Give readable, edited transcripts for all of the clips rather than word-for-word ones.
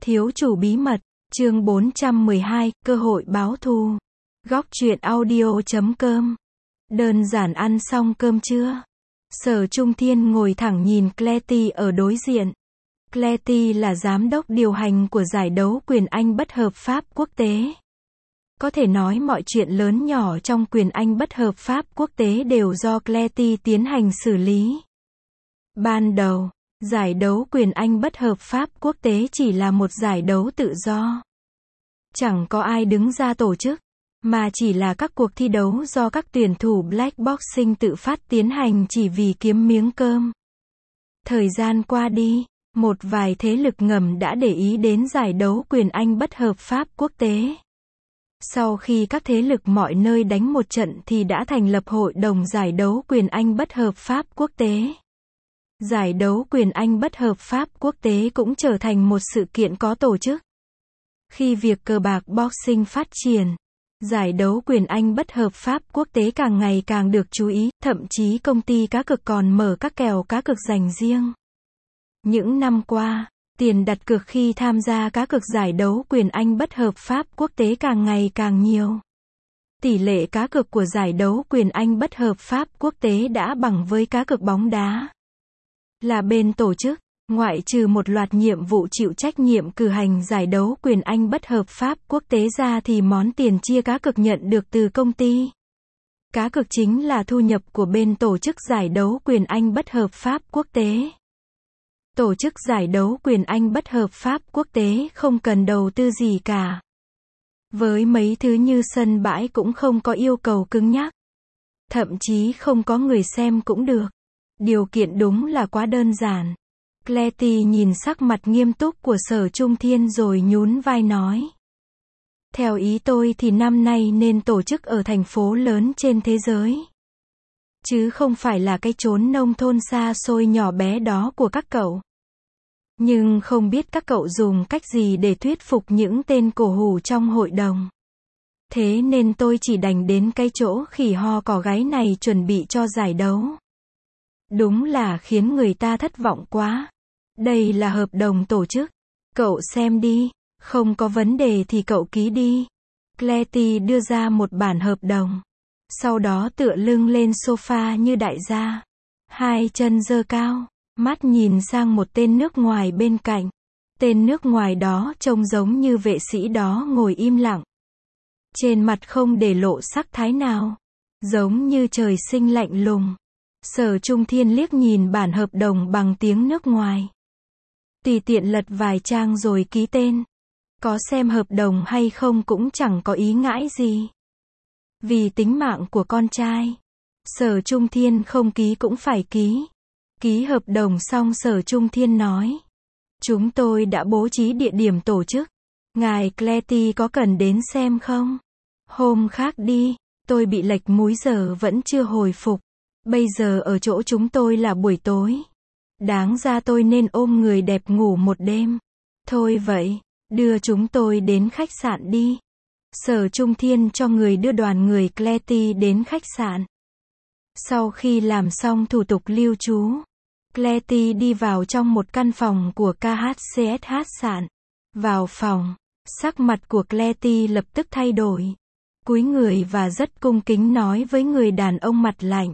Thiếu chủ bí mật, chương 412, cơ hội báo thù. Góc truyện audio.com. Đơn giản ăn xong cơm chưa? Sở Trung Thiên ngồi thẳng nhìn Cletty ở đối diện. Cletty là giám đốc điều hành của giải đấu quyền Anh bất hợp pháp quốc tế. Có thể nói mọi chuyện lớn nhỏ trong quyền Anh bất hợp pháp quốc tế đều do Cletty tiến hành xử lý. Ban đầu, giải đấu quyền Anh bất hợp pháp quốc tế chỉ là một giải đấu tự do. Chẳng có ai đứng ra tổ chức, mà chỉ là các cuộc thi đấu do các tuyển thủ Black Boxing tự phát tiến hành chỉ vì kiếm miếng cơm. Thời gian qua đi, một vài thế lực ngầm đã để ý đến giải đấu quyền Anh bất hợp pháp quốc tế. Sau khi các thế lực mọi nơi đánh một trận thì đã thành lập Hội đồng giải đấu quyền Anh bất hợp pháp quốc tế. Giải đấu quyền Anh bất hợp pháp quốc tế cũng trở thành một sự kiện có tổ chức. Khi việc cờ bạc boxing phát triển, giải đấu quyền Anh bất hợp pháp quốc tế càng ngày càng được chú ý, thậm chí công ty cá cược còn mở các kèo cá cược dành riêng. Những năm qua, tiền đặt cược khi tham gia cá cược giải đấu quyền Anh bất hợp pháp quốc tế càng ngày càng nhiều. Tỷ lệ cá cược của giải đấu quyền Anh bất hợp pháp quốc tế đã bằng với cá cược bóng đá. Là bên tổ chức, ngoại trừ một loạt nhiệm vụ chịu trách nhiệm cử hành giải đấu quyền Anh bất hợp pháp quốc tế ra thì món tiền chia cá cược nhận được từ công ty. Cá cược chính là thu nhập của bên tổ chức giải đấu quyền Anh bất hợp pháp quốc tế. Tổ chức giải đấu quyền Anh bất hợp pháp quốc tế không cần đầu tư gì cả. Với mấy thứ như sân bãi cũng không có yêu cầu cứng nhắc. Thậm chí không có người xem cũng được. Điều kiện đúng là quá đơn giản. Cletty nhìn sắc mặt nghiêm túc của Sở Trung Thiên rồi nhún vai nói. Theo ý tôi thì năm nay nên tổ chức ở thành phố lớn trên thế giới. Chứ không phải là cái chốn nông thôn xa xôi nhỏ bé đó của các cậu. Nhưng không biết các cậu dùng cách gì để thuyết phục những tên cổ hủ trong hội đồng. Thế nên tôi chỉ đành đến cái chỗ khỉ ho cò gáy này chuẩn bị cho giải đấu. Đúng là khiến người ta thất vọng quá. Đây là hợp đồng tổ chức. Cậu xem đi, không có vấn đề thì cậu ký đi. Cletty đưa ra một bản hợp đồng. Sau đó tựa lưng lên sofa như đại gia. Hai chân giơ cao, mắt nhìn sang một tên nước ngoài bên cạnh. Tên nước ngoài đó trông giống như vệ sĩ đó ngồi im lặng. Trên mặt không để lộ sắc thái nào. Giống như trời sinh lạnh lùng. Sở Trung Thiên liếc nhìn bản hợp đồng bằng tiếng nước ngoài. Tùy tiện lật vài trang rồi ký tên. Có xem hợp đồng hay không cũng chẳng có ý ngãi gì. Vì tính mạng của con trai, Sở Trung Thiên không ký cũng phải ký. Ký hợp đồng xong Sở Trung Thiên nói. Chúng tôi đã bố trí địa điểm tổ chức. Ngài Cletty có cần đến xem không? Hôm khác đi, tôi bị lệch múi giờ vẫn chưa hồi phục. Bây giờ ở chỗ chúng tôi là buổi tối. Đáng ra tôi nên ôm người đẹp ngủ một đêm. Thôi vậy, đưa chúng tôi đến khách sạn đi. Sở Trung Thiên cho người đưa đoàn người Cletty đến khách sạn. Sau khi làm xong thủ tục lưu trú, Cletty đi vào trong một căn phòng của KHCS khách sạn. Vào phòng, sắc mặt của Cletty lập tức thay đổi. Cúi người và rất cung kính nói với người đàn ông mặt lạnh.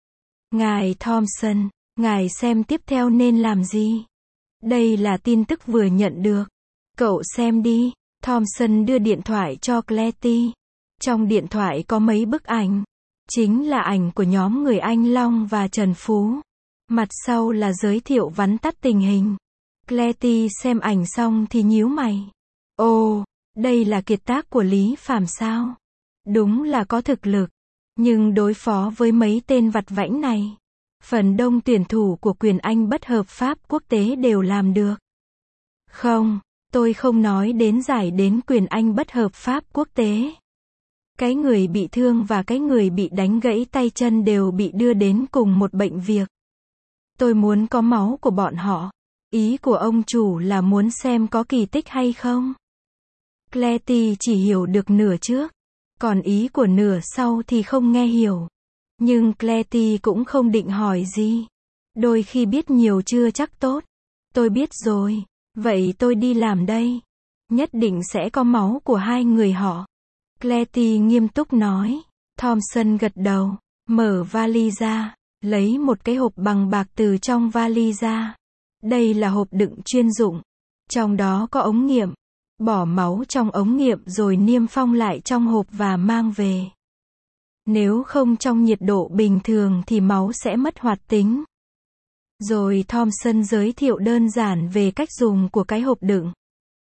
Ngài Thompson, ngài xem tiếp theo nên làm gì? Đây là tin tức vừa nhận được. Cậu xem đi. Thompson đưa điện thoại cho Cletty. Trong điện thoại có mấy bức ảnh. Chính là ảnh của nhóm người Anh Long và Trần Phú. Mặt sau là giới thiệu vắn tắt tình hình. Cletty xem ảnh xong thì nhíu mày. Ồ, đây là kiệt tác của Lý Phàm sao? Đúng là có thực lực. Nhưng đối phó với mấy tên vặt vãnh này, phần đông tuyển thủ của quyền Anh bất hợp pháp quốc tế đều làm được. Không, tôi không nói đến giải đến quyền Anh bất hợp pháp quốc tế. Cái người bị thương và cái người bị đánh gãy tay chân đều bị đưa đến cùng một bệnh viện. Tôi muốn có máu của bọn họ. Ý của ông chủ là muốn xem có kỳ tích hay không? Cletty chỉ hiểu được nửa trước. Còn ý của nửa sau thì không nghe hiểu. Nhưng Cletty cũng không định hỏi gì. Đôi khi biết nhiều chưa chắc tốt. Tôi biết rồi. Vậy tôi đi làm đây. Nhất định sẽ có máu của hai người họ. Cletty nghiêm túc nói. Thompson gật đầu, mở vali ra, lấy một cái hộp bằng bạc từ trong vali ra. Đây là hộp đựng chuyên dụng. Trong đó có ống nghiệm. Bỏ máu trong ống nghiệm rồi niêm phong lại trong hộp và mang về. Nếu không trong nhiệt độ bình thường thì máu sẽ mất hoạt tính. Rồi Thompson giới thiệu đơn giản về cách dùng của cái hộp đựng.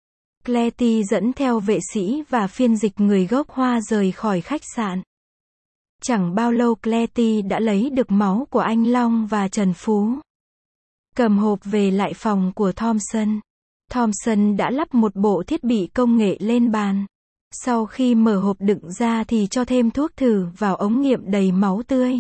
Cletty dẫn theo vệ sĩ và phiên dịch người gốc Hoa rời khỏi khách sạn. Chẳng bao lâu Cletty đã lấy được máu của anh Long và Trần Phú. Cầm hộp về lại phòng của Thompson. Thompson đã lắp một bộ thiết bị công nghệ lên bàn. Sau khi mở hộp đựng ra thì cho thêm thuốc thử vào ống nghiệm đầy máu tươi.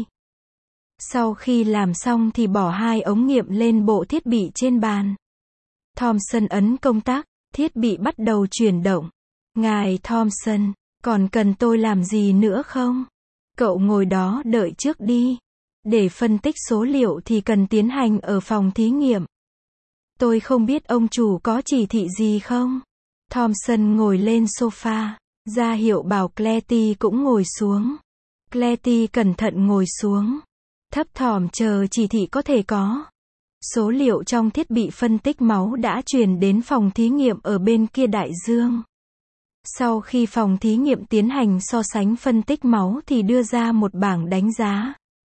Sau khi làm xong thì bỏ hai ống nghiệm lên bộ thiết bị trên bàn. Thompson ấn công tắc, thiết bị bắt đầu chuyển động. Ngài Thompson, còn cần tôi làm gì nữa không? Cậu ngồi đó đợi trước đi. Để phân tích số liệu thì cần tiến hành ở phòng thí nghiệm. Tôi không biết ông chủ có chỉ thị gì không? Thompson ngồi lên sofa, ra hiệu bảo Cletty cũng ngồi xuống. Cletty cẩn thận ngồi xuống, thấp thỏm chờ chỉ thị có thể có. Số liệu trong thiết bị phân tích máu đã truyền đến phòng thí nghiệm ở bên kia đại dương. Sau khi phòng thí nghiệm tiến hành so sánh phân tích máu thì đưa ra một bảng đánh giá.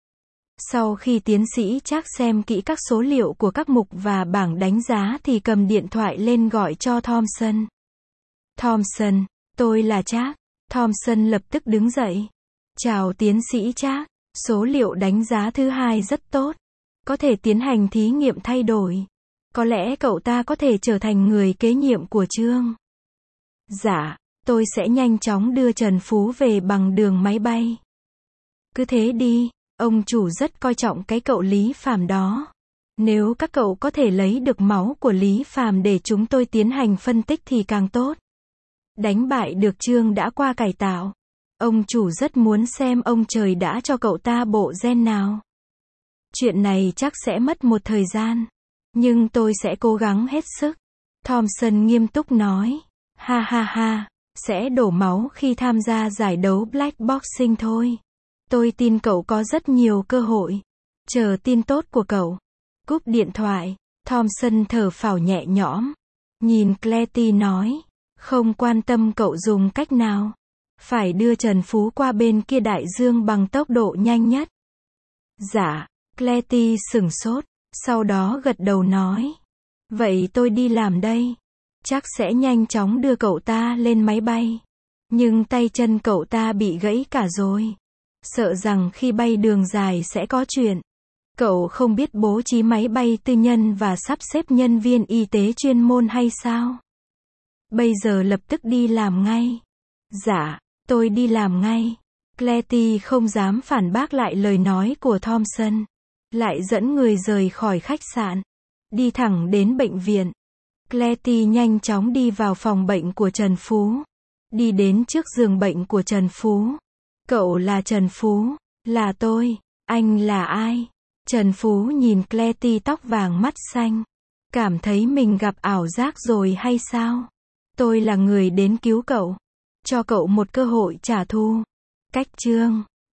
Sau khi tiến sĩ Trác xem kỹ các số liệu của các mục và bảng đánh giá thì cầm điện thoại lên gọi cho Thompson. Thompson, tôi là Trác. Thompson lập tức đứng dậy. Chào tiến sĩ Trác, số liệu đánh giá thứ hai rất tốt. Có thể tiến hành thí nghiệm thay đổi. Có lẽ cậu ta có thể trở thành người kế nhiệm của Trương. Dạ, tôi sẽ nhanh chóng đưa Trần Phú về bằng đường máy bay. Cứ thế đi, ông chủ rất coi trọng cái cậu Lý Phàm đó. Nếu các cậu có thể lấy được máu của Lý Phàm để chúng tôi tiến hành phân tích thì càng tốt. Đánh bại được Trương đã qua cải tạo. Ông chủ rất muốn xem ông trời đã cho cậu ta bộ gen nào. Chuyện này chắc sẽ mất một thời gian. Nhưng tôi sẽ cố gắng hết sức. Thompson nghiêm túc nói. Ha ha ha, sẽ đổ máu khi tham gia giải đấu Black Boxing thôi. Tôi tin cậu có rất nhiều cơ hội. Chờ tin tốt của cậu. Cúp điện thoại, Thompson thở phào nhẹ nhõm. Nhìn Cletty nói. Không quan tâm cậu dùng cách nào. Phải đưa Trần Phú qua bên kia đại dương bằng tốc độ nhanh nhất. Dạ, Cletty sửng sốt, sau đó gật đầu nói. Vậy tôi đi làm đây. Chắc sẽ nhanh chóng đưa cậu ta lên máy bay. Nhưng tay chân cậu ta bị gãy cả rồi. Sợ rằng khi bay đường dài sẽ có chuyện. Cậu không biết bố trí máy bay tư nhân và sắp xếp nhân viên y tế chuyên môn hay sao? Bây giờ lập tức đi làm ngay. Dạ, tôi đi làm ngay. Cletty không dám phản bác lại lời nói của Thompson. Lại dẫn người rời khỏi khách sạn. Đi thẳng đến bệnh viện. Cletty nhanh chóng đi vào phòng bệnh của Trần Phú. Đi đến trước giường bệnh của Trần Phú. Cậu là Trần Phú. Là tôi. Anh là ai? Trần Phú nhìn Cletty tóc vàng mắt xanh. Cảm thấy mình gặp ảo giác rồi hay sao? Tôi là người đến cứu cậu. Cho cậu một cơ hội trả thù. Cách Trương.